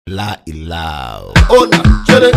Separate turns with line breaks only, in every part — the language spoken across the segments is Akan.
La ilaha. Oh na, chere,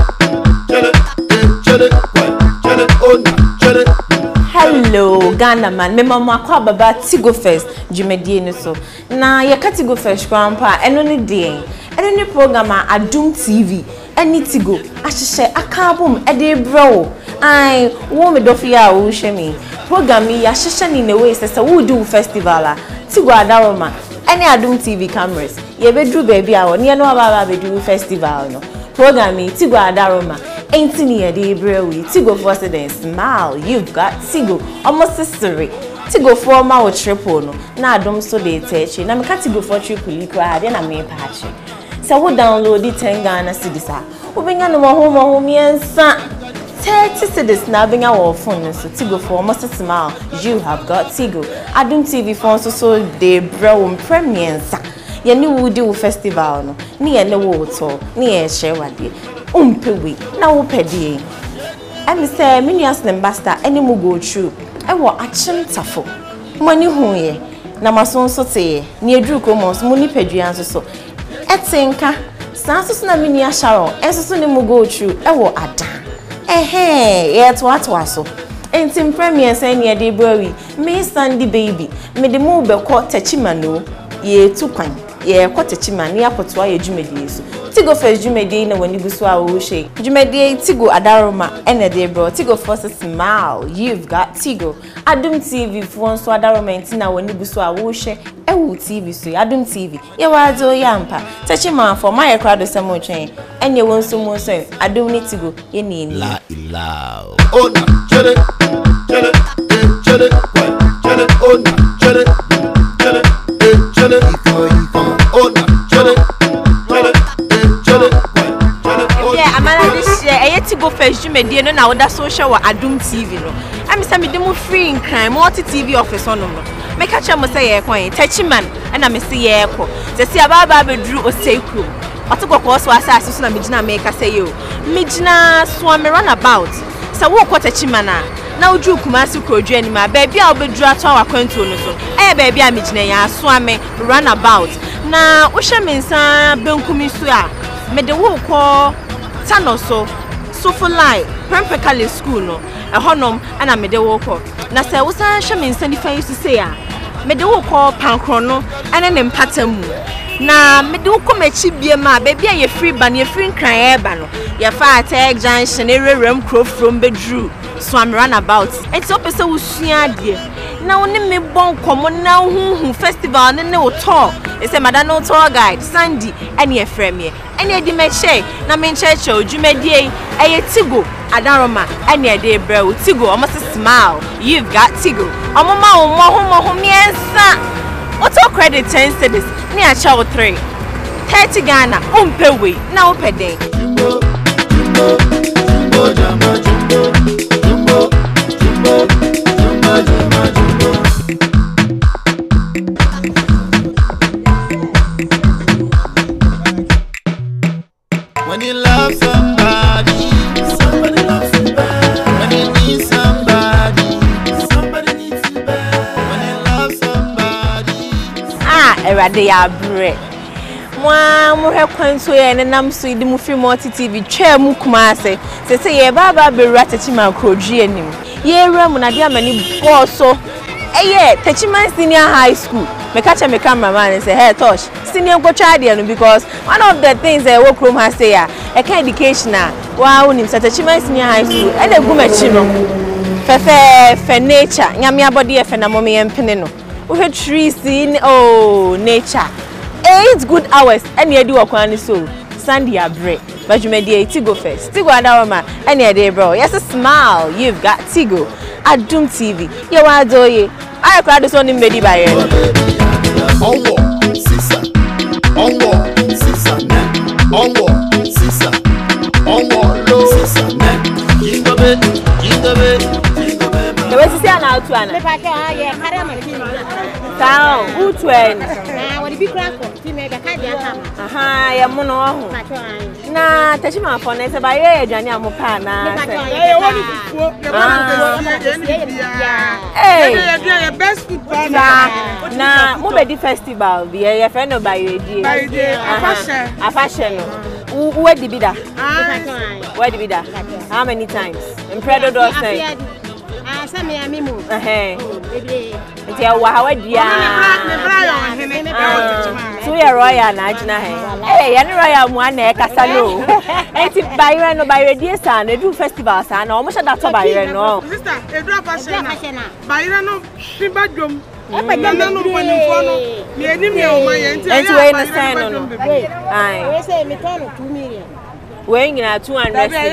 oh na, chere.
Hello, Ghana man. Me mama kwa baba Tigo First. Jumedie ni so. Na yeka Tigo First grandpa. Eno ni day. Eno ni program Adum TV. Eni Tigo. Ashishe akabum ede bro. Ai, wo me dofia wo shemi. Program yi ashishe ni ne way sese wo do festival Tigo adaroma. Any Adum TV cameras. Ye bedru baby awo. Ni eno baba bedru festival no. Program yi Tigo adaroma. Ain't near the brewery. Tigo for and smile. You've got Tigo. Almost history. Tigo for my triple no. Na Adum so they teach you. Na me Tigo for triple liquor. Then I may patch. So we download the 10 Ghana cedis. We bring no more home and 30 cedis now bring our phone. So Tigo for almost smile. You have got Tigo. Adum TV phone so they bro premiere. Ye ni wo do festival no. Ni ye ne wo to. Ni ye share wade. Umpewe na wo pedie em say minias ambassador any mu go through e wo achim tafo mani hu ye na maso so te ni edru komos mu ni pedua so etinka sanso na minia sharon enso ni mu go through e wo ada ye to aso entim premier say ni de bowi me Sandy baby me de mu be ko tachimano ye tukwan ye ko tachimani apoto ye dwumedie so Tigo First Jumedie na wani busu a wo she. Jumedie Tigo adaroma ene de bro. Tigo First smile. You've got Tigo. Adum TV fon so adaroma enti na wani busu a wo she. Ewu TV so Adum TV. Ye wazo yampa. Tachi man for my crowd so mo twen. Enye won so mo so Adum ni Tigo ye ni ni.
La ilaha. Oh na chere oh na chere oh na chere.
Tigo First Jumedie no na oda social wa Adum TV no. Am say me dem free in crime multi TV office on no. Me ka che mo say ye kwan Tachiman na me say ye ko. Se si ababa bedru osekru. Otekoko so asase so na me gina me ka say yo. Me gina so me run about. Se wo ko Tachiman na oju Kumasi Krodru ani ma ba bia obedru ato akwantu no so. Ba bia me gina ya so me run about. Na wo hye me nsa benkumi so a me de wo ko tano so for life Prempekale school no e honom ana me de wo ko na se wo san hwe me nsa nifa yisu se a me de wo ko pankro no ene ne mpatamu na me de wo ko machi bie ma ba bia ye free ban ye free nkran e ba no ye fa attack junction ererem kro from bedru so am run about enti opese wo sua de na woni me bon komo na huhu festival ne wo tour e se madano tour guide Sandy ene e frame ene di me che na me ncheche Jumedie eye Tigo adaroma ene de bro Tigo almost smile. You've got Tigo omoma omo miensa auto credit 10 cedis ni a cha 3 30 Ghana umpewe na opeden
jumbo when you love somebody, somebody loves you back. When you need somebody, somebody needs you back. When you love somebody.
Erade ya bre. Mwa mo hekwanso ye ne nam so idi mu free multi TV twa mu Kumasi. Se ye baba be Tachiman Krodru anim. Ye ram na de amani boso. Eye Tachiman Senior High School. Me catch me cameraman and say, hey Tosh, senior go try there because one of the things I work from has say a kind education wow nim Tachiman Senior High School and a go mechi no fe nature nyame abode e fe na momme empene no we have trees in nature 8 good hours and ye do akwan so Sandy abre but Jumedie Tigo First Tigo adaroma and ye dey bro yes smile. You've got Tigo Adum TV ye wa doye I crowd so nim bedi baye
Onwo sisa onwo lo sisa ne jingobe
we see na out ana
me pa ke ye kare ma ki
town utwen
na wo Bibi Cracker, Timega Kadia.
Aha, ya muno ho. Na tachima for na se ba ye aduane amopa na.
Hey, best food partner.
Na mo be di festival bi ye friend no ba ye di. Afashe no. Where di bida? Where di bida? How many times? In Predo do say.
Same ya mimu.
Nti ya wa hawa dia. So ya royal na agina he. Ya ni royal mu ana e kasa no. Enti bayre no bayre die sa na do festival sa na o mo shada to bayre no.
Sister, e do afa na. Bayre no timba dwom. No panimfo no. Me enim ye o ma ye enti
we na sign no.
We say me turn 2 million.
We nyina 200 cedis.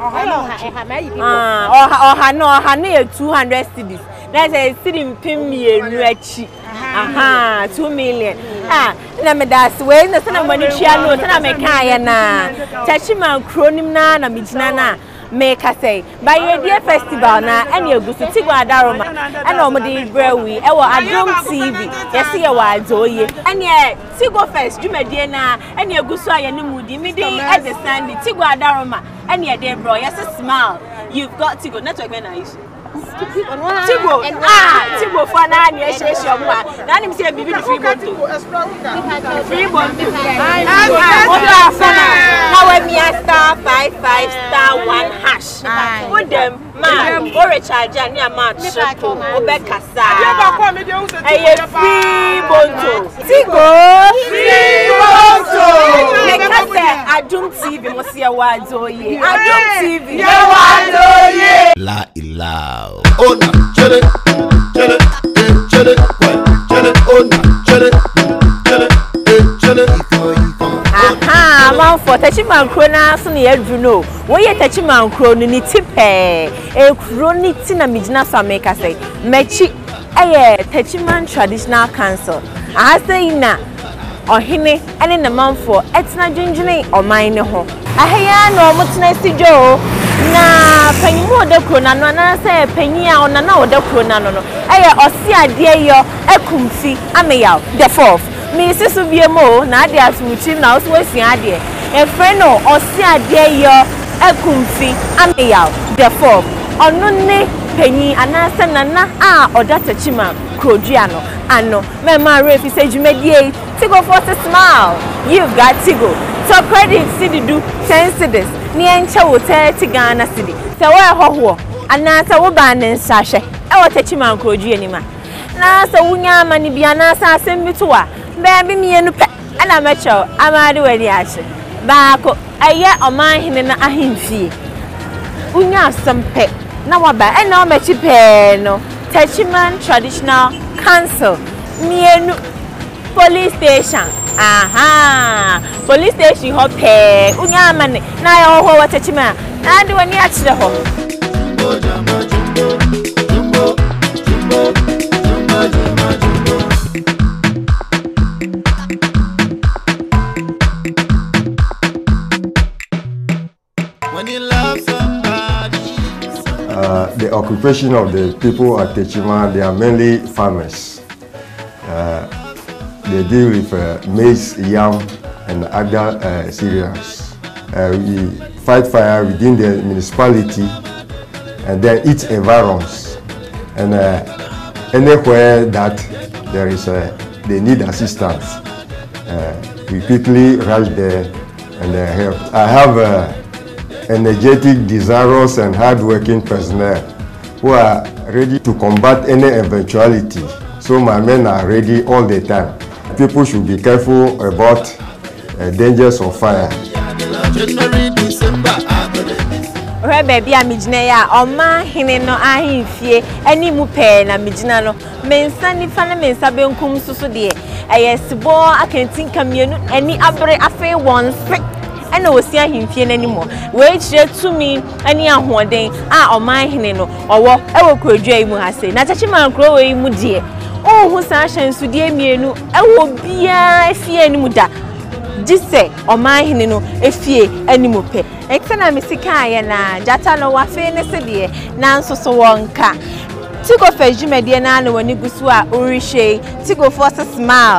Oha no 200 cedis. That's a cedi mpim mienu achi. Aha, 2 million. Na me das we na sana mani chia no sana me kan ye na. Tachima kronim na me gina na. Make us say by your dear festival na and you go to Tigwa Daroma and omodi brewi e wo Adom TV yes see wa azoye and ye Tigwa Fest dwumadie na and you go so aye ne mudi me dey at the Sunday Tigwa Daroma and ye dey bro yes smile you've got to go network when I use Tigo Tigo for na na ehye omwa na nim say bibi free bonto how we star 55 star 1 hash put them man o recharge ani amount triple o be kasa free bonto Tigo free bonto me kasa Adom TV mo se wa azoye Adom TV
La ilaha. Oh na, chele, chele, chele, chele, oh na, chele, chele, chele.
Aha, man for Tachima Krona so na yadru no. Wo ye Tachima Krona ni tipe. Kroni ti na mijina so America say. Mechi Tachima Traditional Council. Aha say na ohene ene na man for etina dwendwene oman ne ho. Ahaya no motena stijo na panyimu de krona no na say panyi a ona na ode krona no no. Osi ade yo ekumfi ameyaw the fourth. Me sisu biemo na ade asuchi na oso asian ade. E friend no osi ade yo ekumfi ameyaw the fourth. Ono ne panyi anase nana a oda Tachima Krodua no ano me ma refi say dwumadie Tigo for to smile. You've got Tigo. So credit city do 10 cedis. Ni enche wo 30 Ghana cedi. Se wo hoho anasa wo ba ne nsahwe. E wo Tachima Krodua ni ma. Na se wunya amani bia na sa asem bitu a. Ba bi mienu pe. Ana mecho amade wadi ache. Ba ko eye oman hene na ahemfie. Wunya asem na waba e na o mechi pe no. Tachima Traditional Council. Mienu police station. Aha. Police station ho pe. Unya amane na ya ho wa Tachima. Na de wani a kire ho.
When you love somebody.
The occupation of the people at Tachima, they are mainly farmers. They deal with maize, yam, and other cereals. We fight fire within the municipality and then its environs. And anywhere that there is they need assistance, we quickly rush there and help. I have energetic, desirous, and hard-working personnel who are ready to combat any eventuality. So my men are ready all the time. People should be careful about dangers of fire.
January, December,
Baby, I'm Mijnea, or my hineno ahimfie, any mupe na Mijna no. Mensani fana mensabe kum susu de. Ayesibo, I can think commune any abre afe once. And no see him fear anymore. Wait to me any one day. Or my hineno, or what ever could Jamu has said. Natachima grow a mudie. Oh, who sashens to dear me, no, I will be a fear any muda. Just say, or my hineno, a fear any mupe. Exana Missika na Jatano wa fairness a dear, Nanso so wonka. Tigo Fest Jumediana when you go to Urishe, Tigo for a smile.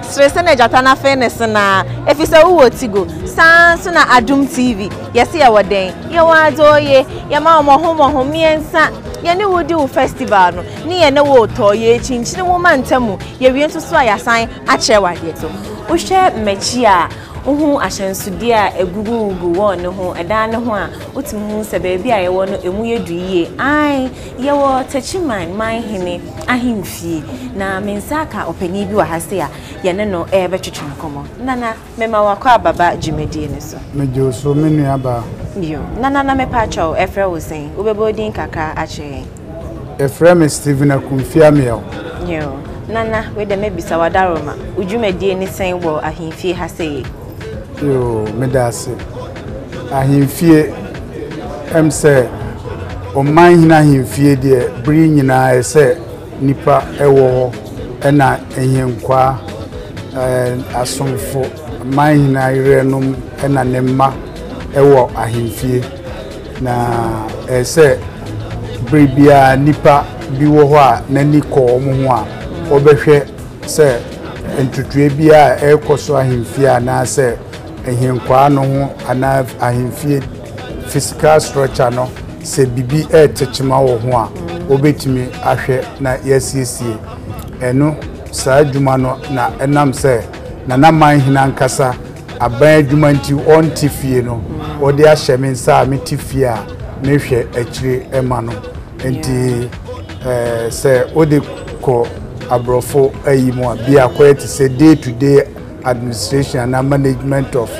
stress na jatana fairness na efisa wo tigo sanso na Adum TV yesi ya woden ye wazoye ya ma omohomo miensa ye ne wodi wo festival no ni ye ne wo toye chinchini wo mantamu ye wie nso so ayasan a chewade so wo hwe mechi a uhu ahyensude a egugugu wo ne ho edan ne ho a utimu se baabi a ye wo no emu yeduiye ai ye wo tachiman man hene ahimfie na mensaka opani bi wa hase a ye ne no betwetwe nkomo nana mema wakwa baba jumedie ne so
mejo so menu aba
yo nana mepa chaw efre wo sen obebodin kaka ache
efre me Steven Akumfia meo
yo nana we de mebisa wadaroma ujumedie ne sen wo ahimfie hase
yo medase ahimfie emse o man hina ahimfie de bri nyina ese nipa ewo ena ehenkwa asomfo man hina irenum ena nemma ewo ahimfie na ese bri bia nipa bi wo ho a nani ko omo ho a obehwe se entutue bia ekoso ahimfie na se ehenkwa no ho ana ahimfie physical structure no se bibi techima wo ho a obetimi ahwe na yesiesie eno saa djuma no na enam se na man hina nkasa aban adwuma nti on tifie no odi ahye me nsa me tifie a mehwe akire ema no enti se odi ko abrofo ayimo bia kwete se day to day administration and management of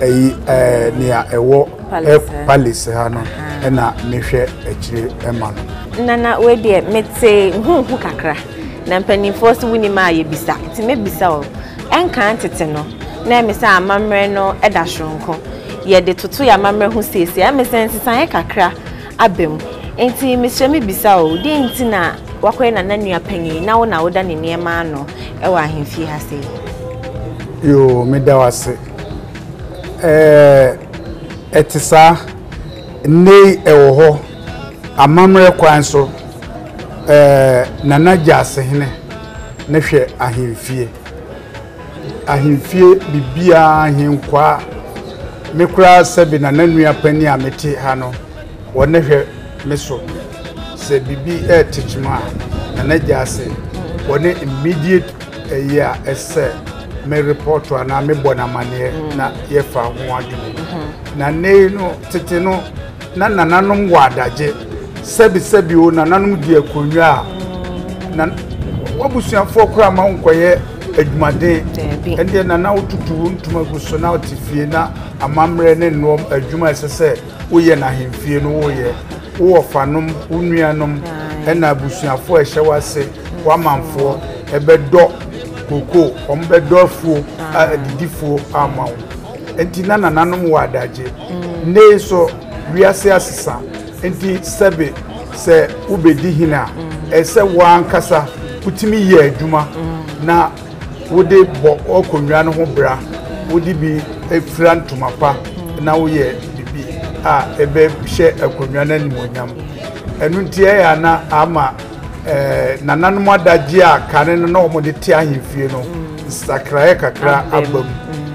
near ewo palace hano na mehwe akire ema no
nana we de mete hu kakra na mpanimfo so wuni ma ye bisa ti me bisa o enka antete no na me sa amamre no eda hronko ye de toto ya amamre hu sesi ya me sense san kakra abem enti me hye me bisa o de enti na wakoye na nanua panyi na wo na woda ne niema no e wa ahemfie ha sei
yo me da wase etisa nei ewo ho amamre kwan so nana jase hene ne hwe ahemfie bibia ahenkwa mekura sebi na nanua pani a meti ha no wone hwe meso se bibi techima nana jase wone immediate year ese me report na me bona mane na ye fa ho adwuma na nei no tete no na nananom wadaje sebi o nananom di akonwa na wabusuafo kora ma nkoye adwumade ende nana wotutu ntuma guso na otifie na amamre ne no adwuma esese woye na hemfie no woye wo fanom unuanom ena abusuafo ehye wase wamanfo ebedo koko ombedofuo adidifuo amawo enti na nananom wadaje nei so wiase asesa enti sebe se ubedi hina ese wankasa utimi ye adwuma na wode bo okonwa no ho bra wode bi efrantuma pa na wo ye bibi a ebe hye akonwa na nimonyam enu ntie ya na ama nananom adaje a kane no na omode ti ahemfie no sakrae kakra abam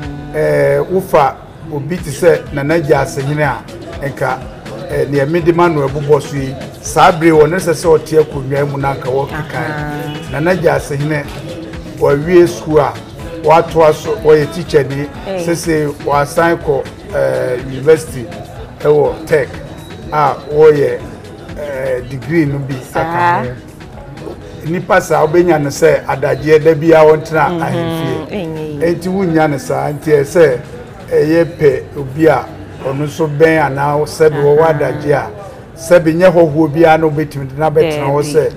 ufa obi ti se nanaja asehine a enka ne medima no ebuboso yi sabre won sese otie akonwa mu na nka wo kikan nanaja asehine wa wie school a watu aso wo teacher ni sese wa assign ko university ewo tech a wo ye degree no bi aka ni pasa obenya no se adaje da bia wontra ahemfie enti wunya no sa enti ese eye pe obi a onu so ben ana sebe wo adaje a sebe nye hoho bia no betimi na betra wo se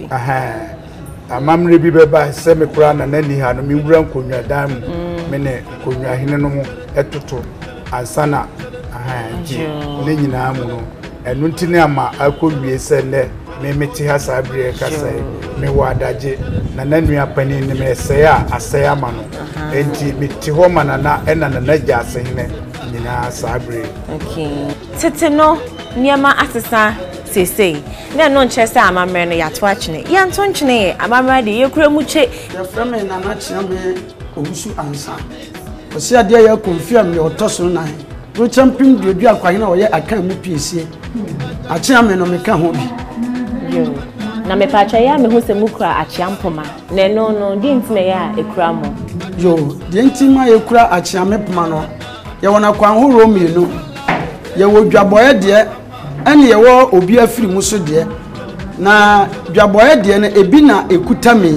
amamre bi beba se me kura na nani ha no mi wura nkonwa dan me ne konwa hene no mo etoto ansana ji ne nyina mu no enu ntine ama akowie se ne me meti ha sabre kasa me wadaje na nanua pani ne me se a asaya ama no enti meti ho mana na ena na naja asehene nyina sabre
tete no niema asesa sesei na no nchese amamre no yato achene ya nto nchene amamre de yekura muche
ya frame na na china me
owusu ansa osi ade ya confirm me otoso na ro champion de odu akwahe na oye aka mu piesie achi ame no meka ho bi
yo na me pa ya me ho se mu kura achi ampoma na no di ntime ya ekura mo
yo di ntima ekura achi ame poma no ye wona kwan ho ro mienu ye wo dwaboye de ene ye wo obi afiri mu so de na dwaboye de na ebi na ekuta me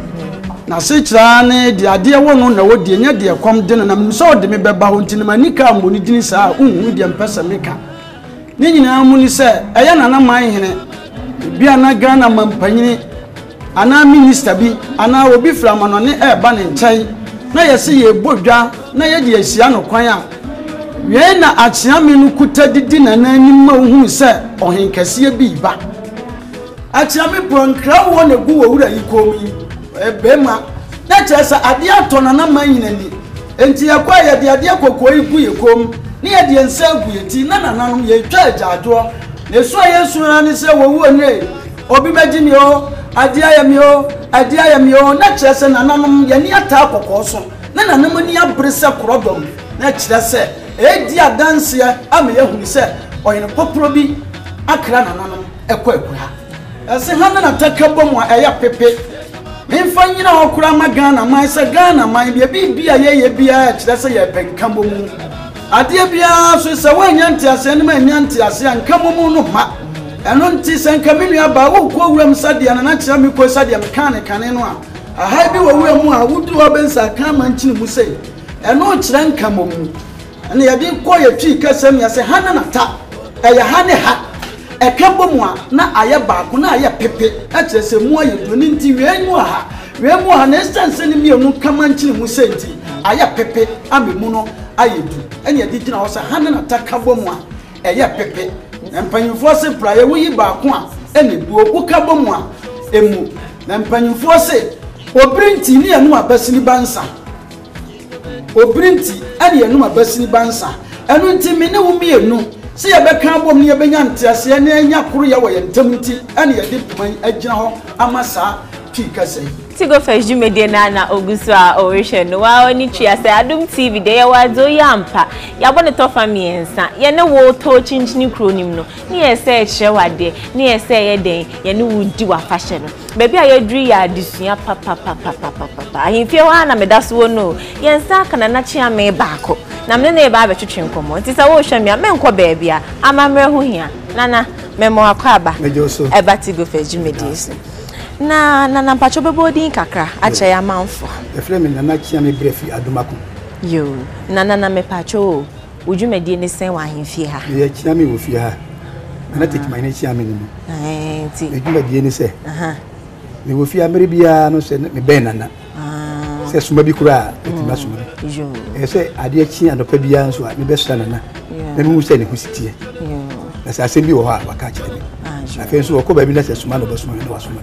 na se kira ne de ade wo no na wo de nya de kom de na so de me beba ho ntini manika mo ni dini saa unhu de mpesa meka ni nyina mu ni se eya nana man hene bia na Ghana mampanyini ana minister bi ana obi frama no ne eba ne nkyai na yese ye bodwa na ye de asia no kwan a we na akyea me no kuta didi na nanim ma hu se ohenkase bi ba akyea me ponkra wo na gu wo wura yikomi bema na chesa ade atona na manyina ni enti yakwa ye de ade kokoyi gu yekom ni ye de nsa gu yeti na nananom ye twa ajaado ne so yesu na ni se wo wo ne obi begimi o ade ayami o ade ayami o na chesa nananom ye ni ata kokoso na nananom ni abrese korodom na chese edi adanse ama ye hu se oyene popro bi akra nananom ekwa ese hana na takabom a eya pepe memfa nyina okura magana man se Ghana man bia ye bia chese ye penkambo mu ade bia so se wanyante ase ne manyante ase ankamo mu no ma eno nti se nkamenu aba wo ko wuram sadia na kira me ko sadia me kane no a aha bi wo wuram a wudu obensa kan man chini mu sei eno kira nkamo mu ene ye bi ko ye twi kasam ya se hana na ta eya hane ha ekabo mu a na aye baako na aye pepe e kire se mu aye do ni nti we mu ha na instance ni mi enu kan chini mu sei nti aye pepe amemu no aye du ene ye di gina wo se hana na ta kabo mu a eye pepe empanyimfo se praye wuyi baako a ene bu okukabo mu a emu na empanyimfo se obrinti ni enu abasini bansa obrinti ene enu abasini bansa enu nti me ne wo mienu se ye beka abom ne ye benya ntiase ene anya koro ye wo ye ntam nti ene ye de puman agina ho amasa twikase
Tigo Fresh Jumedie na ogusu a ohwe no wa oni twa se Adum TV de ye wazo yampa ya bone to famiensa ye ne wo to chinchini kronim no ni ye se ehye wade ni ye se ye den ye ne wudi wa fashion no bebi a ye dri ya adisua papa ahimfie wa na medaso no ye nsa kana na chia me baako na me na e ba betwetwe nkomo nti sa wo hwa me a menko beebi a amamre ho hia nana memo akwa aba eba Tigo Fresh Jumedie so na mpacho bebodi kakra acha ya manfo
e frame nana chia me brefi adomako
yo nana me pacho ujumedie ne sen wa ahemfie ha
ye chia me wo fie ha na take my ne chia me no
ti
ujumedie ne se me wo fie amere bia no se me ben nana se suma bi kura etima suma
yo
e se ade chia no pa bia nso a me be sura nana na me hu se ne husitie
yo
na se asem bi wo ha waka kire me afen so ko ba bi na se suma no ba suma no wa suma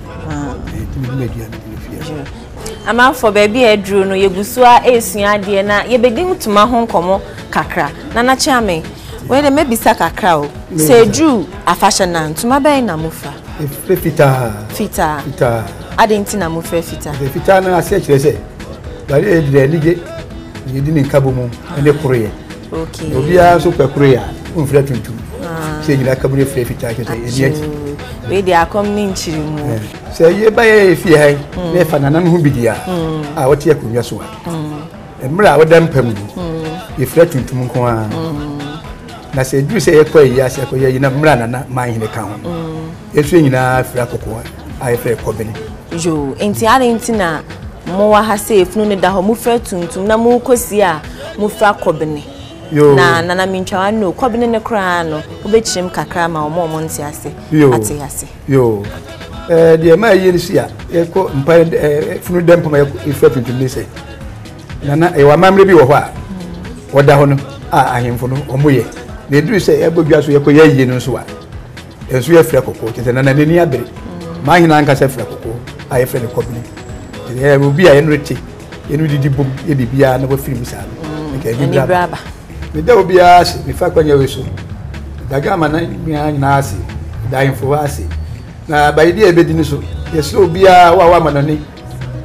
ama for baby edru no yegusua esua de na yebedin tuma ho nkomo kakra na chiame we de mebisa kakra o se dru afashion na tuma ben na mufa fita adenti na mufa
fita na ase kire se bari e de lige yedi ni kabo mu ene koroye
okay
obia so pe koroye unfra tuntum se nyina kabo ne fita ke se eni
we de akom ni nchiri mu
se ye ba ye fie han ne fa nanan ho bidia a wote akunwa so a emra wodam pam ye fra tuntum nko a na se du se ye kwa yi ase kwa ye na mra nana man hine ka ho yesu nyina fra kokko a ye fra kobeni
jo enti are enti na mo wa ha se efunu ne da ho mu fra tuntum na mu kosi a mu fra kobeni na nana minchwa no kobeni ne kra no obechim kakra ma omo nti ase ate ase
yo de ma yi ni sia e ko mpa funu dem pa e fra tuntum ni se nana e wa mamre bi wo ho a woda ho no a ahemfo no omoye na eduru se e bodwa so ye ko ye no so a enso ye fra kokko tete nana nani abere ma hina anka se fra kokko a ye fra ne kobni e obi a ye no reti ye no didi bom ye bibia na bo firi musa no ke bi braba me da obi a se me fa kwanya we so daga ma na nyina ase da info ase na baidi e bedini so yeso obi a wa manani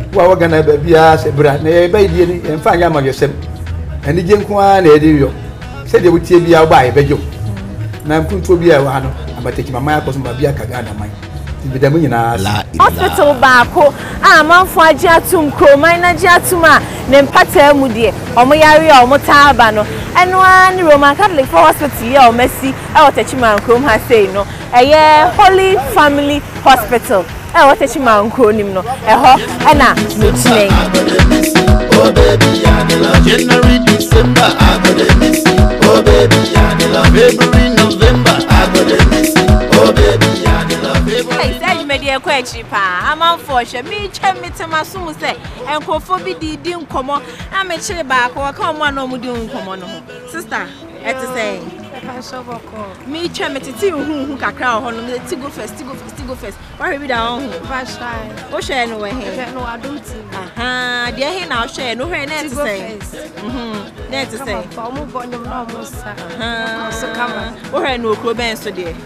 wa wa gana ba bia se bra na e ba die ni en fa nya ma yesem ani je nko a na e de yo se de wutie bia ba e bejo na mpunto bia wa no abateki mama ya koso ba bia ka ga da man bidam nyina
hospital baako amanfo agye atum kroman na agye atum a ne mpata mu de omo yare a omo taaba no eno a ne Roman Catholic Hospital ya o masi e wotachima nkrom ha sei no eye Holy Family Hospital e wotachima nkro nim no ho na mutine
oh baby January December I go dey miss you oh baby February November I go dey miss you oh baby
Hey, say media kwachi pa. Amanfo hwe me twa metema sum say enkofo bi di nkomo na me kire ba ko ka omo na omo di nkomo no ho. Sister, et say
Ka so boko.
me twa metiti hu kakra ho no ti go first. Why be da ho?
Passion.
O hwe no we he.
No adult.
Aha, de he na o hwe no hwe na et say. Na et say.
For mo bo nyom na mo sa.
Aha.
So kama.
O hwe no okro ben so de.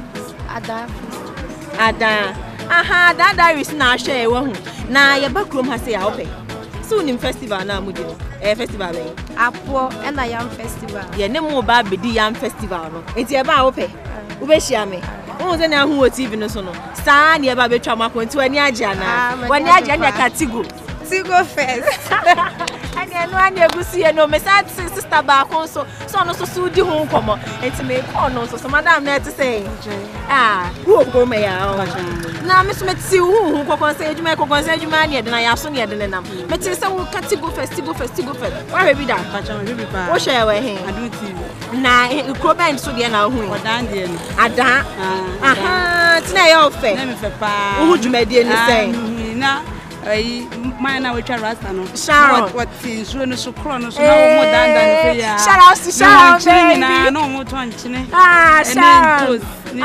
Ada. Aha, that diaries na share wo hu. Na ye bakrom ha say ya ope. So nim festival na mu di. Festival be.
Apo na yam festival.
Ye ne mo ba be di yam festival no. Enti e ba ope. Wo be hia me. Wo ze na hu o TV no so no. Sa na e ba be twa makonti wani agya na. Wani agya na Katigo.
Tigo first.
And no ani egusi e no me sad sister ba kon so no so di hu nkomo. Enti me call no so madam na to say. Who go me ya. Na me so meti hu kokon say eduma kokon say eduma na na ya so na de nam. Me ti say wo Katigo festival. Why be that? Wo share we he. Na ko ben so de na hu.
Odan de no.
Ada. Aha, tina ya ofe.
Na me fe pa.
Wo dwumade ni say.
Na mine na we try rasta no.
Sharon.
What is so no so kro no so na wo dan fe ya.
Shout out to Sharon baby.
Na no mo to nchine.
Sharon.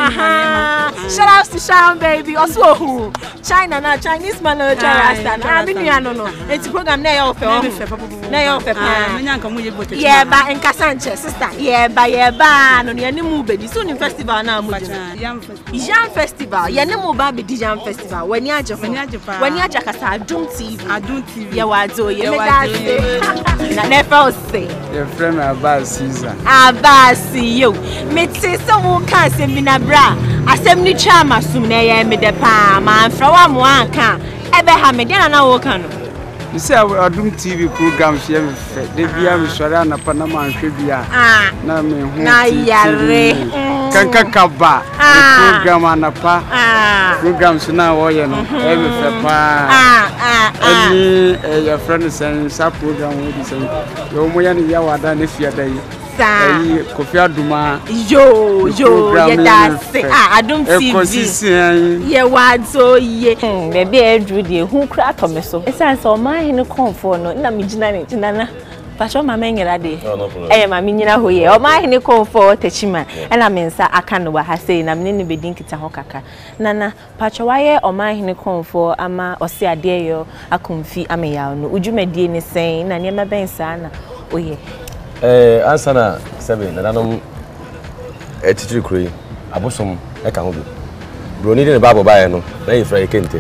Shout out to Sharon baby. Also who? Chinese man no try rasta. Na me nua no. Eti program na ya ofe o. Na ya ofe pa.
Me nyanka mo ye bote.
Yeah ba enka Sanchez sister. Yeah ba no ne mu be di so ni festival na mu di. Yam festival. Ye ne mu ba be di Yam festival. Wani aje fa. Wani aje kasa Adum TV. Ye wazo ye me da say. Na never say.
Your friend Abbas Caesar.
Abbas yo. Me say so wo kan se mi na bra. Asem ni twa masum na ye me de pa. Ma mfra wa mo anka. Ebe ha me de na wo kan no.
You say Adum TV program share me fe. De bia me sori anapa na ma hwe bia. Na me hu.
Na yare.
Kankakaba. Program anapa. Program so na wo ye no. E me fe pa. Any your friend saying sa program we be saying. Yo mo ya ni ya wada na fia dai. Kofi Aduma. Yo, ye da say
Adum TV. Ye wazo ye. Baby Edru de hu kra to me so. Esan so man hin konfo no na me gina na. Pacho mama nyira de. Ma me nyira hoye. O man hin konfo tachima. Na me nsa aka no wa ha sei na me ne bedin kita ho kaka. Nana pacho waye o man hin konfo ama ose ade yo akomfi ameya no. Udwumadie ne sen na ne mabensa na oye.
Ansana sebe na nanom etitiri kuri abosom e ka ho bi broni de ne babo bae no na yefra ekente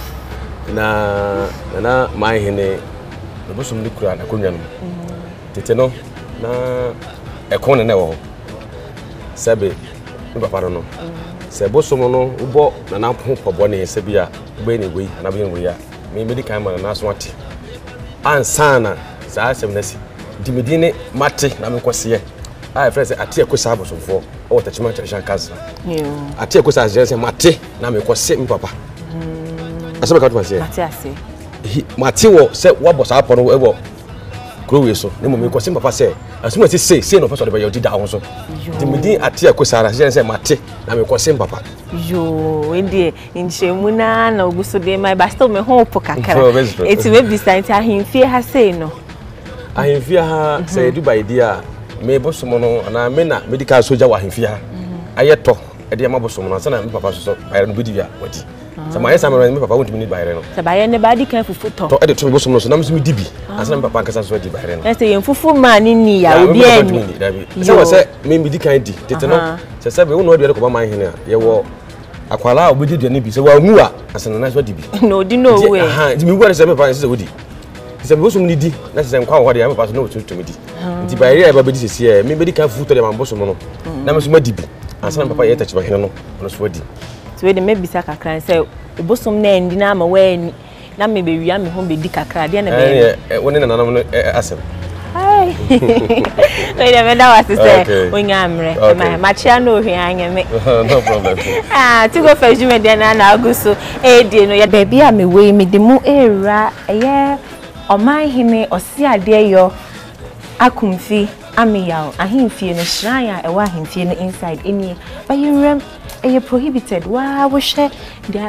na mai hene abosom de kura na konwa no tete no na ekon ne wo sebe ne papa no se bosom no ubo na ho pobo ne sebe a gbe ne gwe na be ne ya me medical man na so ate ansana sa asem na si dimedine mate na me kwose ai friends ate ekosa abosofo o tachima chashan cancer ate ekosa ajense mate na me kwose mi papa asebe ka to ase mate wo se wo bosa apo no ebo krowe so ne mo me kwose papa se asuma se no person de be da ho so dimedine ate ekosa ajense mate na me kwose papa
yo ende inchemu na oguso de my but still me hope kakara eti we bi science ahimfie ha sei no
ahimfia ha say Dubai dia me bosomo no na me na medical soldier wa ahimfia ha ayeto e dia mabosomo no sana me papa so bayre no bidia wadi sa ma yesa me papa won't me bayre no
sa bayre ne badi kan fufu to
e de to bosomo no so na me dibi asana me papa nkasa so di bayre no
e say fufu ma ni ni ya obi ani
so say me medical di tete no se be wonu ade ko ba man hene ye wo akwala obedi duane bi se wa mu a asana na so di bi
no di no we
di mi gwa se me pa se wodi se me bosom ni di na se nkwa ho de ya me pa so no to me di nti ba area ba bedi se se me bedi ka futo de ma bosom no na me so ma di bi asana papa ye tachi ba hene no so wodi
so we de me bisa kakran se obosom na ndi na ma wa ani na me be wia me ho be di kakra de na be
woni na nanam no asem
ai we de me da wa se onya amre ma chia no hwe anya me
no problem
Tigo Fresh me de na aguso die no ya baby a me we me de mu era eye oman hene osi ade yo akumfi amiyaw ahimfie no shrine a ewa ahimfie no inside eni bayirem eye prohibited wa wo hwe dia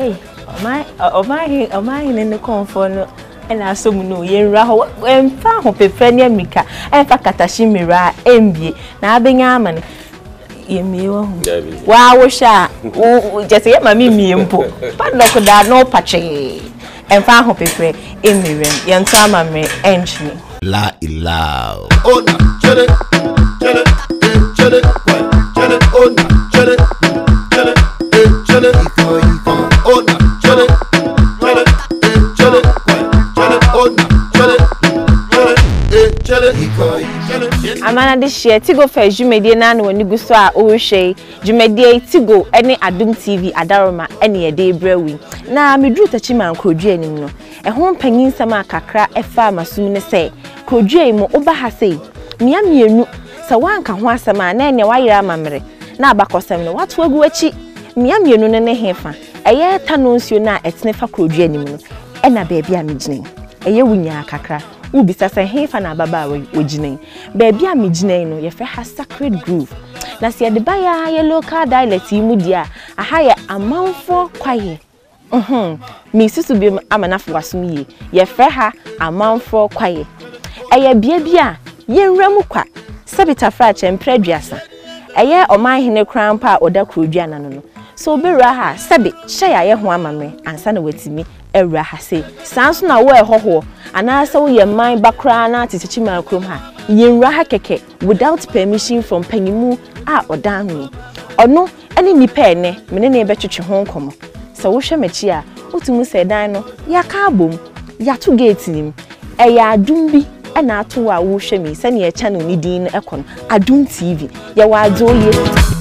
oman hene no konfo no ena asom no yenra ho emfa ho pepe ne amika emfa katashimira embie na abenya amane yemewa wa wo sha jese ye mami miempo padlock da no pache emfa ho pepe emirem yento amamre enchini
La ila ona chere chere chere chere ona chere chere chere iko ona chere chere chere chere ona chere chere iko
amana de share Tigo Fresh jumedie na na wani guso a o hwe jumedie Tigo ene Adum TV adaroma ene ye de brewi na medru tachi man krodua nim no ho mpanyin sama kakra efa masum ne se krodua mu oba ha sei mia mienu se wanka ho asema na ene wayira amamre na abakosem no watu agu achi mia mienu ne hefa eye tanonsio na etne fa krodua nim no ena baabi a megine eye wunya kakra ubisa se hefa na baba wogine baabi a megine no ye fe ha Sacred Grove na se de baya ye local dialect mu dia aha ye amanfo kwaye mi susu bi amanafo wasumye ye fe ha amanfo kwaye eye bia yenramu kwa sabita fra chempre duasa eye oman hene krampa oda krodua nano no so obera ha sabi hye ye ho amamre ansa na watimi ewra ha se sanso na wo ehoho anasa wo ye man bakra na titichi man krom ha yenra ha keke without permission from panyimu a odanu ono ene nipa ene mene ne betwetwe ho nkomo se wo hwe machi a otumu se dan no ya ka abom ya to gate nim eya adum bi na ato wa wo hwe mi se ne e channel ni din ekon Adum TV ya wa azoye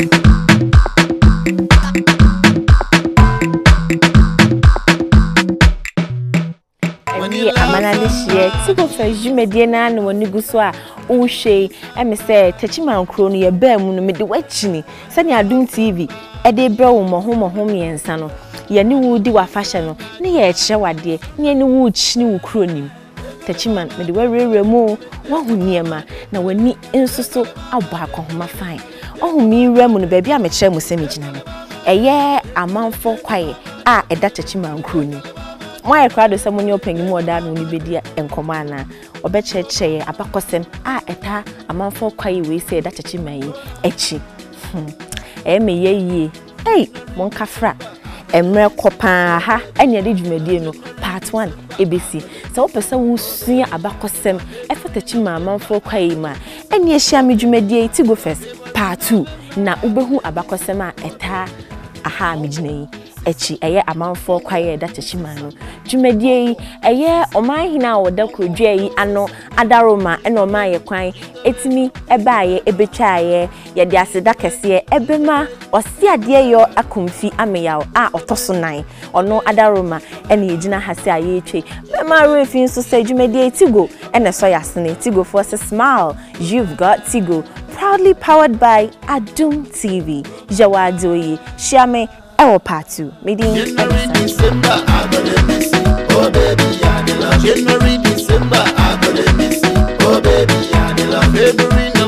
amana de share Tigo Fresh jumedie na na wani guso a o hwe eme se tachiman kro no ye ba mu no me de wachini se ne Adum TV e de bre wo moho miensa no ye ne wo di wa fashion no ne ye kire wade ne ne wo chini wo kro nim tachiman me de werere mu wa hu niema na wani ensuso aba akohoma fine ohu mi remu no ba bia me kire mu se me gina no eye amanfo kwaye a eda tachiman kro ni Mwa krado se monyo panyimu oda no ni bedi enkomo ana obecheche abakosem a eta amanfo kwaye we se da chechi man echi me yeye monkafra emre kopa ha enya de dwumadie no part 1 ebesi se wo pese wo sua abakosem efetachi man amanfo kwaye ma enya ehia me dwumadie Tigo Fresh part 2 na ubehu abakosem a eta aha megina echi eye amanfo kwaye da tachima no dwumadie eye oman hina oda krodua yi ano adaroma ena oman ye kwan etimi ebaaye ebetwaaye ye de aseda kese ebema osiade yo akomfi ameyaw a otoso nan ono adaroma ena yegina hase aye etwe bema refin so se dwumadie Tigo ena so yasene Tigo for smile you've got Tigo proudly powered by Adum TV Jawadoyi Shiame Ewo part 2 meeting
January December I got miss oh baby I love January December I got miss oh baby I love February